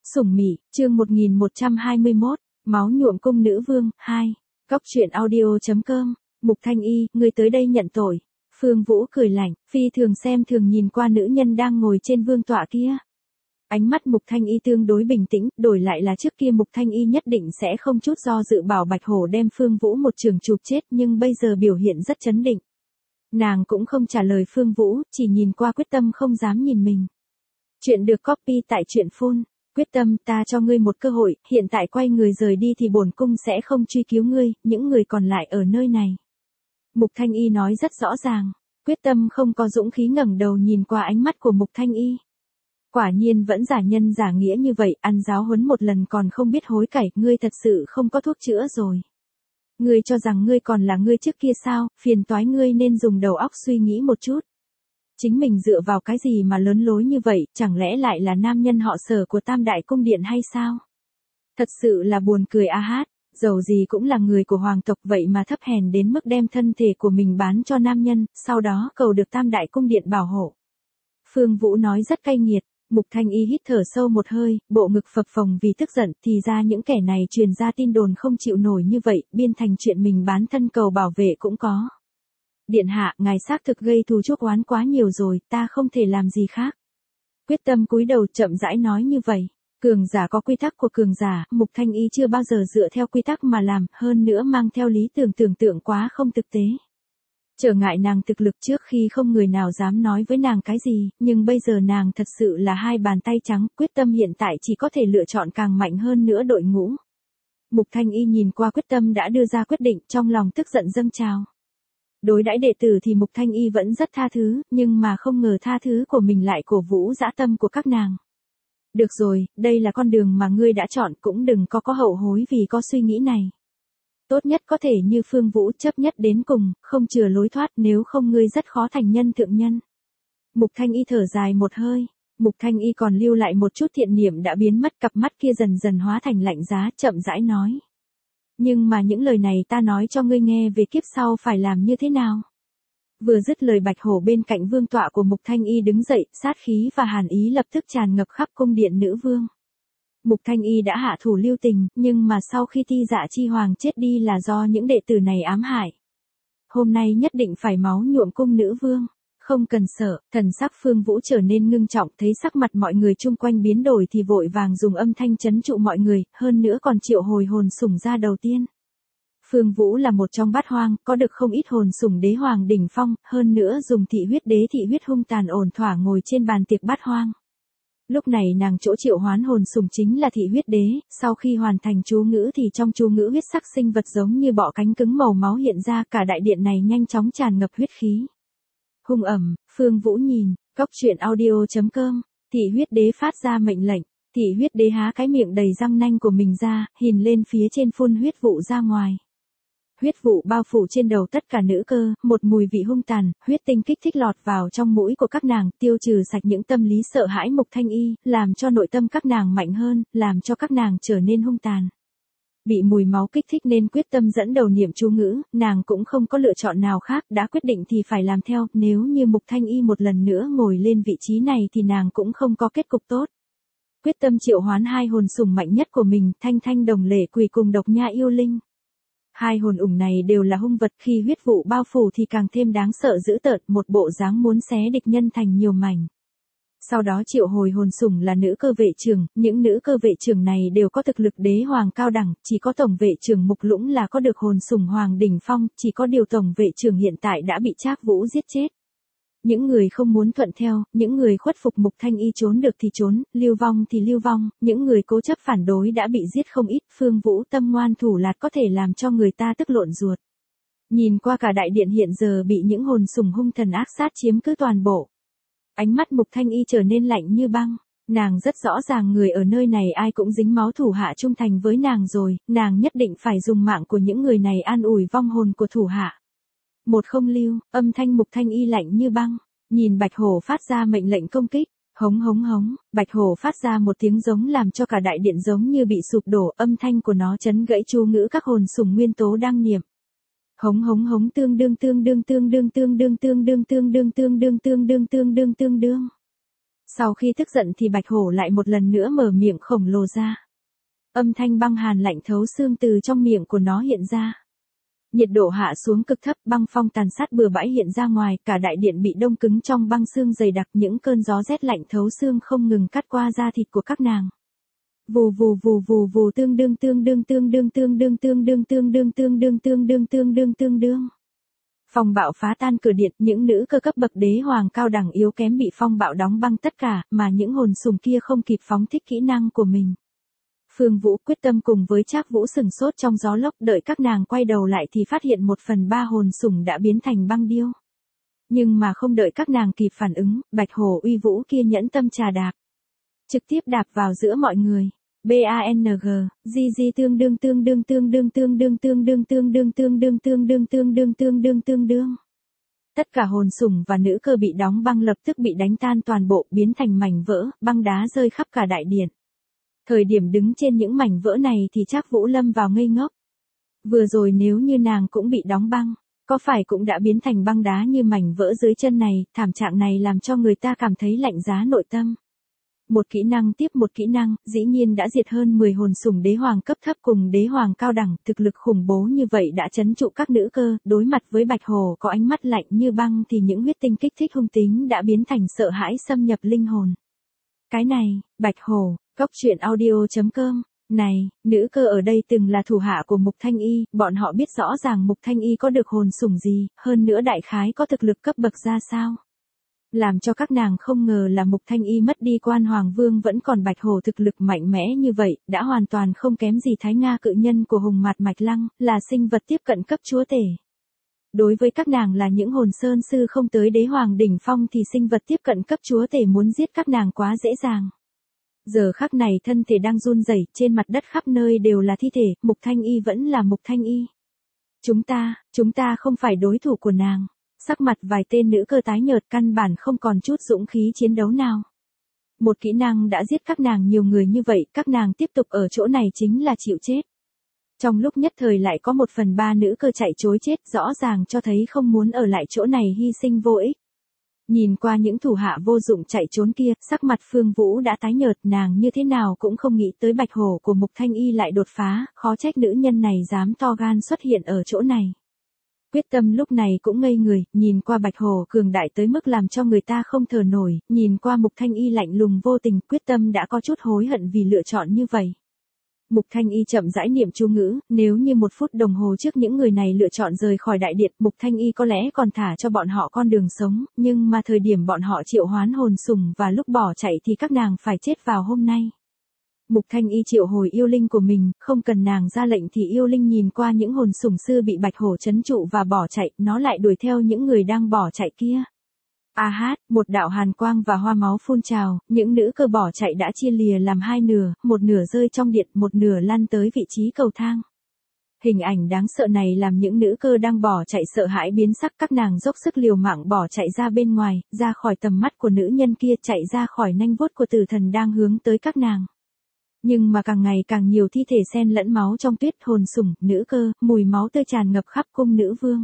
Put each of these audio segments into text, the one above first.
Sủng Mị, chương 1121, Máu nhuộm cung nữ vương, 2. Góc truyện audio.com, Mục Thanh Y, ngươi tới đây nhận tội. Phương Vũ cười lạnh, phi thường xem thường nhìn qua nữ nhân đang ngồi trên vương tọa kia. Ánh mắt Mục Thanh Y tương đối bình tĩnh, đổi lại là trước kia Mục Thanh Y nhất định sẽ không chút do dự bảo Bạch Hổ đem Phương Vũ một trường chụp chết, nhưng bây giờ biểu hiện rất chấn định. Nàng cũng không trả lời Phương Vũ, chỉ nhìn qua quyết tâm không dám nhìn mình. Chuyện được copy tại truyện phun. Quyết tâm, ta cho ngươi một cơ hội, hiện tại quay người rời đi thì bổn cung sẽ không truy cứu ngươi, những người còn lại ở nơi này. Mục Thanh Y nói rất rõ ràng, quyết tâm không có dũng khí ngẩng đầu nhìn qua ánh mắt của Mục Thanh Y. Quả nhiên vẫn giả nhân giả nghĩa như vậy, ăn giáo huấn một lần còn không biết hối cải, ngươi thật sự không có thuốc chữa rồi. Ngươi cho rằng ngươi còn là ngươi trước kia sao, phiền toái ngươi nên dùng đầu óc suy nghĩ một chút. Chính mình dựa vào cái gì mà lớn lối như vậy, chẳng lẽ lại là nam nhân họ Sở của Tam Đại Cung Điện hay sao? Thật sự là buồn cười a hát, dầu gì cũng là người của hoàng tộc vậy mà thấp hèn đến mức đem thân thể của mình bán cho nam nhân, sau đó cầu được Tam Đại Cung Điện bảo hộ. Phương Vũ nói rất cay nghiệt, Mục Thanh Y hít thở sâu một hơi, bộ ngực phập phồng vì tức giận, thì ra những kẻ này truyền ra tin đồn không chịu nổi như vậy, biên thành chuyện mình bán thân cầu bảo vệ cũng có. Điện hạ, ngài xác thực gây thù chuốc oán quá nhiều rồi, ta không thể làm gì khác. Quyết tâm cúi đầu chậm rãi nói như vậy. Cường giả có quy tắc của cường giả, Mục Thanh Y chưa bao giờ dựa theo quy tắc mà làm, hơn nữa mang theo lý tưởng tượng quá không thực tế. Trở ngại nàng thực lực trước khi không người nào dám nói với nàng cái gì, nhưng bây giờ nàng thật sự là hai bàn tay trắng, quyết tâm hiện tại chỉ có thể lựa chọn càng mạnh hơn nữa đội ngũ. Mục Thanh Y nhìn qua quyết tâm đã đưa ra quyết định, trong lòng tức giận dâng trào. Đối đãi đệ tử thì Mục Thanh Y vẫn rất tha thứ, nhưng mà không ngờ tha thứ của mình lại cổ vũ dã tâm của các nàng. Được rồi, đây là con đường mà ngươi đã chọn, cũng đừng có hậu hối vì có suy nghĩ này. Tốt nhất có thể như Phương Vũ, chấp nhất đến cùng, không chừa lối thoát, nếu không ngươi rất khó thành nhân thượng nhân. Mục Thanh Y thở dài một hơi, Mục Thanh Y còn lưu lại một chút thiện niệm đã biến mất, cặp mắt kia dần dần hóa thành lạnh giá, chậm rãi nói. Nhưng mà những lời này ta nói cho ngươi nghe về kiếp sau phải làm như thế nào. Vừa dứt lời, Bạch Hổ bên cạnh vương tọa của Mục Thanh Y đứng dậy, sát khí và hàn ý lập tức tràn ngập khắp cung điện nữ vương. Mục Thanh Y đã hạ thủ lưu tình, nhưng mà sau khi Ti Dạ Chi Hoàng chết đi là do những đệ tử này ám hại. Hôm nay nhất định phải máu nhuộm cung nữ vương. Không cần sợ, thần sắc Phương Vũ trở nên ngưng trọng, thấy sắc mặt mọi người chung quanh biến đổi thì vội vàng dùng âm thanh trấn trụ mọi người, hơn nữa còn triệu hồi hồn sủng ra đầu tiên. Phương Vũ là một trong bát hoang, có được không ít hồn sủng đế hoàng đỉnh phong, hơn nữa dùng thị huyết đế thị huyết hung tàn ổn thỏa ngồi trên bàn tiệc bát hoang. Lúc này nàng chỗ triệu hoán hồn sủng chính là thị huyết đế, sau khi hoàn thành chú ngữ thì trong chú ngữ huyết sắc sinh vật giống như bọ cánh cứng màu máu hiện ra, cả đại điện này nhanh chóng tràn ngập huyết khí. Hung ẩm, Phương Vũ nhìn, góc truyện audio.com, thị huyết đế phát ra mệnh lệnh, thị huyết đế há cái miệng đầy răng nanh của mình ra, hìn lên phía trên phun huyết vụ ra ngoài. Huyết vụ bao phủ trên đầu tất cả nữ cơ, một mùi vị hung tàn, huyết tinh kích thích lọt vào trong mũi của các nàng, tiêu trừ sạch những tâm lý sợ hãi Mục Thanh Y, làm cho nội tâm các nàng mạnh hơn, làm cho các nàng trở nên hung tàn. Bị mùi máu kích thích nên quyết tâm dẫn đầu niệm chú ngữ, nàng cũng không có lựa chọn nào khác, đã quyết định thì phải làm theo, nếu như Mục Thanh Y một lần nữa ngồi lên vị trí này thì nàng cũng không có kết cục tốt. Quyết tâm triệu hoán hai hồn sủng mạnh nhất của mình, Thanh Thanh Đồng Lệ Quỳ cùng Độc Nha Yêu Linh. Hai hồn ủng này đều là hung vật, khi huyết vụ bao phủ thì càng thêm đáng sợ dữ tợn, một bộ dáng muốn xé địch nhân thành nhiều mảnh. Sau đó triệu hồi hồn sủng là nữ cơ vệ trưởng, những nữ cơ vệ trưởng này đều có thực lực đế hoàng cao đẳng, chỉ có tổng vệ trưởng Mục Lũng là có được hồn sủng hoàng đỉnh phong, chỉ có điều tổng vệ trưởng hiện tại đã bị Trác Vũ giết chết. Những người không muốn thuận theo, những người khuất phục Mục Thanh Y trốn được thì trốn, lưu vong thì lưu vong, những người cố chấp phản đối đã bị giết không ít, Phương Vũ tâm ngoan thủ lạt có thể làm cho người ta tức lộn ruột. Nhìn qua cả đại điện hiện giờ bị những hồn sủng hung thần ác sát chiếm cứ toàn bộ. Ánh mắt Mục Thanh Y trở nên lạnh như băng, nàng rất rõ ràng người ở nơi này ai cũng dính máu thủ hạ trung thành với nàng rồi, nàng nhất định phải dùng mạng của những người này an ủi vong hồn của thủ hạ. Một không lưu, âm thanh Mục Thanh Y lạnh như băng, nhìn Bạch Hổ phát ra mệnh lệnh công kích, hống hống hống, Bạch Hổ phát ra một tiếng giống làm cho cả đại điện giống như bị sụp đổ, âm thanh của nó chấn gãy chú ngữ các hồn sủng nguyên tố đang niệm. Hống hống hống tương đương tương đương tương đương tương đương tương đương tương đương tương đương tương đương tương đương tương đương. Sau khi tức giận thì Bạch Hổ lại một lần nữa mở miệng khổng lồ ra. Âm thanh băng hàn lạnh thấu xương từ trong miệng của nó hiện ra. Nhiệt độ hạ xuống cực thấp, băng phong tàn sát bừa bãi hiện ra ngoài, cả đại điện bị đông cứng trong băng xương dày đặc, những cơn gió rét lạnh thấu xương không ngừng cắt qua da thịt của các nàng. Vù vù vù vù vù tương đương. Phong bạo phá tan cửa điện, những nữ cơ cấp bậc đế hoàng cao đẳng yếu kém bị phong bạo đóng băng tất cả, mà những hồn sùng kia không kịp phóng thích kỹ năng của mình. Phương Vũ quyết tâm cùng với Trác Vũ sừng sốt trong gió lốc, đợi các nàng quay đầu lại thì phát hiện 1/3 hồn sủng đã biến thành băng điêu. Nhưng mà không đợi các nàng kịp phản ứng, Bạch Hổ uy vũ kia nhẫn tâm trà đạp. Trực tiếp đạp vào giữa mọi người. BANG, GG tương đương. Tất cả hồn sủng và nữ cơ bị đóng băng lập tức bị đánh tan toàn bộ, biến thành mảnh vỡ, băng đá rơi khắp cả đại điện. Thời điểm đứng trên những mảnh vỡ này thì Trác Vũ lâm vào ngây ngốc. Vừa rồi nếu như nàng cũng bị đóng băng, có phải cũng đã biến thành băng đá như mảnh vỡ dưới chân này, thảm trạng này làm cho người ta cảm thấy lạnh giá nội tâm. Một kỹ năng tiếp một kỹ năng, dĩ nhiên đã diệt hơn 10 hồn sủng đế hoàng cấp thấp cùng đế hoàng cao đẳng, thực lực khủng bố như vậy đã trấn trụ các nữ cơ, đối mặt với Bạch Hổ có ánh mắt lạnh như băng thì những huyết tinh kích thích hung tính đã biến thành sợ hãi xâm nhập linh hồn. Cái này, Bạch Hổ, Cốc.audio.com, này, nữ cơ ở đây từng là thủ hạ của Mục Thanh Y, bọn họ biết rõ ràng Mục Thanh Y có được hồn sủng gì, hơn nữa đại khái có thực lực cấp bậc ra sao. Làm cho các nàng không ngờ là Mục Thanh Y mất đi Quan Hoàng Vương vẫn còn Bạch Hổ thực lực mạnh mẽ như vậy, đã hoàn toàn không kém gì Thái Nga cự nhân của Hùng Mạt Mạch Lăng, là sinh vật tiếp cận cấp chúa tể. Đối với các nàng là những hồn sơn sư không tới đế hoàng đỉnh phong thì sinh vật tiếp cận cấp chúa tể muốn giết các nàng quá dễ dàng. Giờ khắc này thân thể đang run rẩy, trên mặt đất khắp nơi đều là thi thể, Mục Thanh Y vẫn là Mục Thanh Y. Chúng ta không phải đối thủ của nàng. Sắc mặt vài tên nữ cơ tái nhợt, căn bản không còn chút dũng khí chiến đấu nào. Một kỹ năng đã giết các nàng nhiều người như vậy, các nàng tiếp tục ở chỗ này chính là chịu chết. Trong lúc nhất thời lại có 1/3 nữ cơ chạy trối chết, rõ ràng cho thấy không muốn ở lại chỗ này hy sinh vô ích. Nhìn qua những thủ hạ vô dụng chạy trốn kia, sắc mặt Phương Vũ đã tái nhợt, nàng như thế nào cũng không nghĩ tới Bạch Hổ của Mục Thanh Y lại đột phá, khó trách nữ nhân này dám to gan xuất hiện ở chỗ này. Quyết tâm lúc này cũng ngây người, nhìn qua Bạch Hổ cường đại tới mức làm cho người ta không thở nổi, nhìn qua Mục Thanh Y lạnh lùng vô tình, quyết tâm đã có chút hối hận vì lựa chọn như vậy. Mục Thanh Y chậm rãi niệm chú ngữ, nếu như 1 phút đồng hồ trước những người này lựa chọn rời khỏi đại điện, Mục Thanh Y có lẽ còn thả cho bọn họ con đường sống, nhưng mà thời điểm bọn họ triệu hoán hồn sủng và lúc bỏ chạy thì các nàng phải chết vào hôm nay. Mục Thanh Y triệu hồi yêu linh của mình, không cần nàng ra lệnh thì yêu linh nhìn qua những hồn sủng sư bị Bạch Hổ trấn trụ và bỏ chạy, nó lại đuổi theo những người đang bỏ chạy kia. A hát, một đạo hàn quang và hoa máu phun trào, những nữ cơ bỏ chạy đã chia lìa làm 2 nửa, một nửa rơi trong điện, một nửa lăn tới vị trí cầu thang. Hình ảnh đáng sợ này làm những nữ cơ đang bỏ chạy sợ hãi biến sắc, các nàng dốc sức liều mạng bỏ chạy ra bên ngoài, ra khỏi tầm mắt của nữ nhân kia, chạy ra khỏi nanh vuốt của tử thần đang hướng tới các nàng. Nhưng mà càng ngày càng nhiều thi thể xen lẫn máu trong tuyết, hồn sủng, nữ cơ, mùi máu tươi tràn ngập khắp cung nữ vương.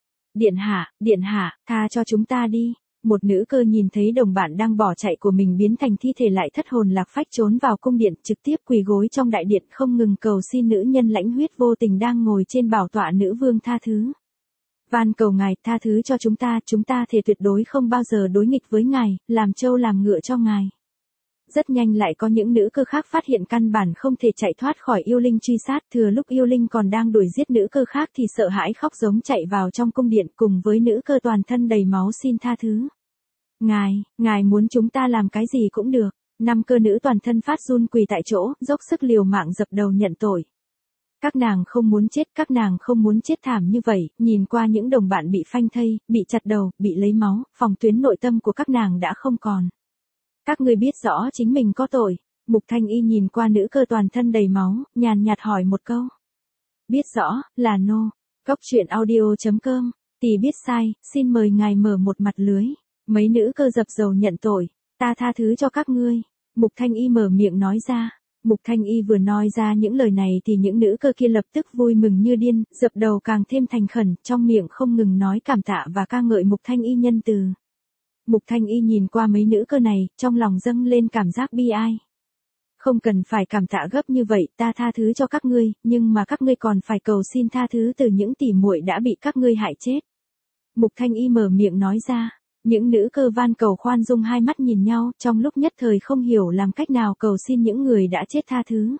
Điện hạ, tha cho chúng ta đi. Một nữ cơ nhìn thấy đồng bạn đang bỏ chạy của mình biến thành thi thể lại thất hồn lạc phách trốn vào cung điện, trực tiếp quỳ gối trong đại điện không ngừng cầu xin nữ nhân lãnh huyết vô tình đang ngồi trên bảo tọa nữ vương tha thứ. Van cầu ngài tha thứ cho chúng ta thề tuyệt đối không bao giờ đối nghịch với ngài, làm trâu làm ngựa cho ngài. Rất nhanh lại có những nữ cơ khác phát hiện căn bản không thể chạy thoát khỏi yêu linh truy sát, thừa lúc yêu linh còn đang đuổi giết nữ cơ khác thì sợ hãi khóc giống chạy vào trong cung điện cùng với nữ cơ toàn thân đầy máu xin tha thứ. Ngài muốn chúng ta làm cái gì cũng được. 5 cơ nữ toàn thân phát run quỳ tại chỗ, dốc sức liều mạng dập đầu nhận tội. Các nàng không muốn chết thảm như vậy, nhìn qua những đồng bạn bị phanh thây, bị chặt đầu, bị lấy máu, phòng tuyến nội tâm của các nàng đã không còn. Các ngươi biết rõ chính mình có tội. Mục Thanh Y nhìn qua nữ cơ toàn thân đầy máu, nhàn nhạt hỏi một câu. Biết rõ, là no. Cốc.audio.com, tỷ biết sai, xin mời ngài mở một mặt lưới. Mấy nữ cơ dập dầu nhận tội, ta tha thứ cho các ngươi. Mục Thanh Y mở miệng nói ra. Mục Thanh Y vừa nói ra những lời này thì những nữ cơ kia lập tức vui mừng như điên, dập đầu càng thêm thành khẩn, trong miệng không ngừng nói cảm tạ và ca ngợi Mục Thanh Y nhân từ. Mục Thanh Y nhìn qua mấy nữ cơ này, trong lòng dâng lên cảm giác bi ai. Không cần phải cảm tạ gấp như vậy, ta tha thứ cho các ngươi, nhưng mà các ngươi còn phải cầu xin tha thứ từ những tỷ muội đã bị các ngươi hại chết. Mục Thanh Y mở miệng nói ra, những nữ cơ van cầu khoan dung hai mắt nhìn nhau, trong lúc nhất thời không hiểu làm cách nào cầu xin những người đã chết tha thứ.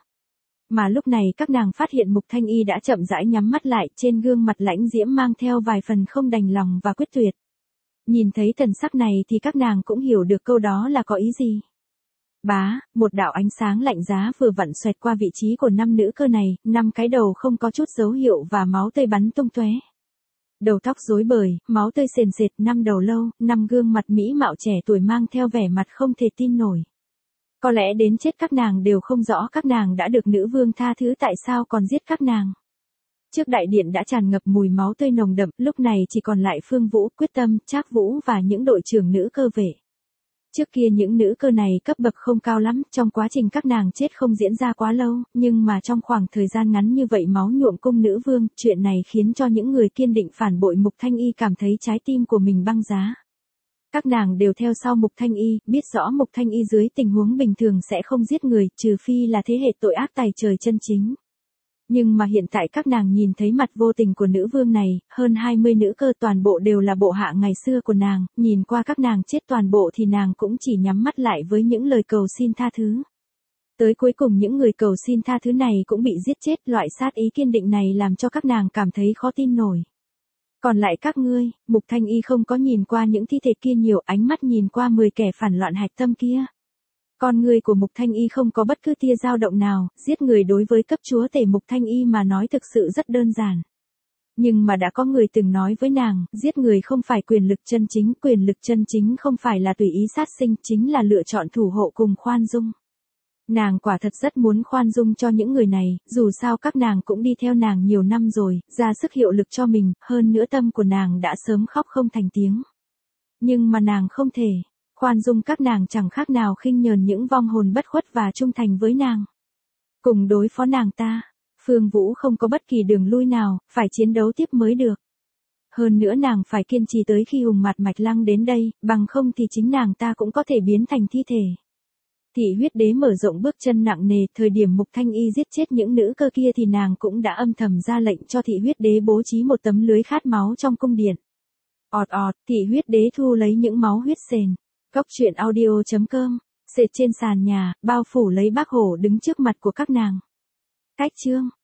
Mà lúc này các nàng phát hiện Mục Thanh Y đã chậm rãi nhắm mắt lại, trên gương mặt lãnh diễm mang theo vài phần không đành lòng và quyết tuyệt. Nhìn thấy thần sắc này thì các nàng cũng hiểu được câu đó là có ý gì. Bá, một đạo ánh sáng lạnh giá vừa vặn xoẹt qua vị trí của 5 nữ cơ này, 5 cái đầu không có chút dấu hiệu và máu tươi bắn tung tóe. Đầu tóc rối bời, máu tươi sền sệt, 5 đầu lâu, 5 gương mặt mỹ mạo trẻ tuổi mang theo vẻ mặt không thể tin nổi. Có lẽ đến chết các nàng đều không rõ các nàng đã được nữ vương tha thứ tại sao còn giết các nàng. Trước đại điện đã tràn ngập mùi máu tươi nồng đậm, lúc này chỉ còn lại Phương Vũ, Quyết Tâm, Trác Vũ và những đội trưởng nữ cơ vệ. Trước kia những nữ cơ này cấp bậc không cao lắm, trong quá trình các nàng chết không diễn ra quá lâu, nhưng mà trong khoảng thời gian ngắn như vậy máu nhuộm cung nữ vương, chuyện này khiến cho những người kiên định phản bội Mục Thanh Y cảm thấy trái tim của mình băng giá. Các nàng đều theo sau Mục Thanh Y, biết rõ Mục Thanh Y dưới tình huống bình thường sẽ không giết người, trừ phi là thế hệ tội ác tày trời chân chính. Nhưng mà hiện tại các nàng nhìn thấy mặt vô tình của nữ vương này, hơn 20 nữ cơ toàn bộ đều là bộ hạ ngày xưa của nàng, nhìn qua các nàng chết toàn bộ thì nàng cũng chỉ nhắm mắt lại với những lời cầu xin tha thứ. Tới cuối cùng những người cầu xin tha thứ này cũng bị giết chết, loại sát ý kiên định này làm cho các nàng cảm thấy khó tin nổi. Còn lại các ngươi, Mục Thanh Y không có nhìn qua những thi thể kia nhiều, ánh mắt nhìn qua 10 kẻ phản loạn hạch tâm kia. Con người của Mục Thanh Y không có bất cứ tia dao động nào, giết người đối với cấp chúa tể Mục Thanh Y mà nói thực sự rất đơn giản. Nhưng mà đã có người từng nói với nàng, giết người không phải quyền lực chân chính không phải là tùy ý sát sinh, chính là lựa chọn thủ hộ cùng khoan dung. Nàng quả thật rất muốn khoan dung cho những người này, dù sao các nàng cũng đi theo nàng nhiều năm rồi, ra sức hiệu lực cho mình, hơn nữa tâm của nàng đã sớm khóc không thành tiếng. Nhưng mà nàng không thể. Khoan dung các nàng chẳng khác nào khinh nhờn những vong hồn bất khuất và trung thành với nàng. Cùng đối phó nàng ta, Phương Vũ không có bất kỳ đường lui nào, phải chiến đấu tiếp mới được. Hơn nữa nàng phải kiên trì tới khi Hùng Mạt Mạch Lăng đến đây, bằng không thì chính nàng ta cũng có thể biến thành thi thể. Thị huyết đế mở rộng bước chân nặng nề, thời điểm Mục Thanh Y giết chết những nữ cơ kia thì nàng cũng đã âm thầm ra lệnh cho thị huyết đế bố trí một tấm lưới khát máu trong cung điện. Ọt ọt, thị huyết đế thu lấy những máu huyết sền. Cốc truyện audio.com, sệt trên sàn nhà, bao phủ lấy Bác Hổ đứng trước mặt của các nàng. Cách chương.